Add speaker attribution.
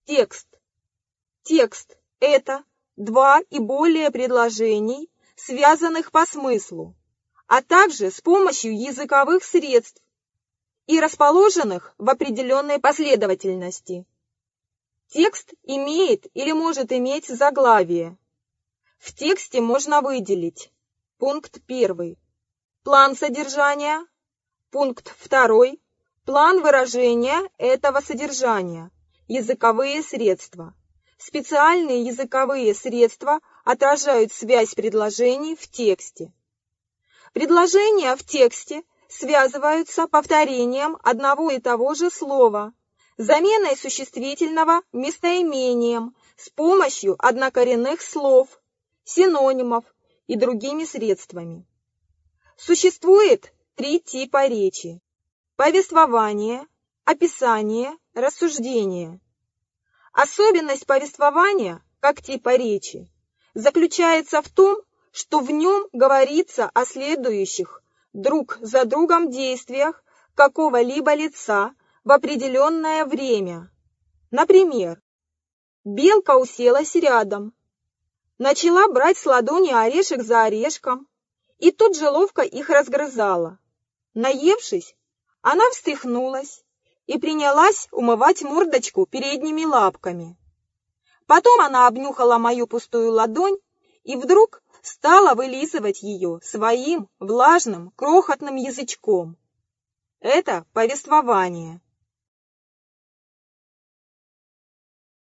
Speaker 1: Текст. Текст – это два и более предложений, связанных по смыслу, а также с помощью языковых средств и расположенных в определенной последовательности. Текст имеет или может иметь заглавие. В тексте можно выделить: пункт 1 – план содержания, пункт 2 – план выражения этого содержания, языковые средства. Специальные языковые средства отражают связь предложений в тексте. Предложения в тексте связываются повторением одного и того же слова, заменой существительного местоимением с помощью однокоренных слов, синонимов и другими средствами. Существует три типа речи: повествование, описание, рассуждение. Особенность повествования, как типа речи, заключается в том, что в нем говорится о следующих друг за другом действиях какого-либо лица в определенное время. Например, белка уселась рядом, начала брать с ладони орешек за орешком и тут же ловко их разгрызала. Наевшись, она встряхнулась и принялась умывать мордочку передними лапками. Потом она обнюхала мою пустую ладонь и вдруг стала вылизывать ее своим влажным крохотным язычком. Это повествование.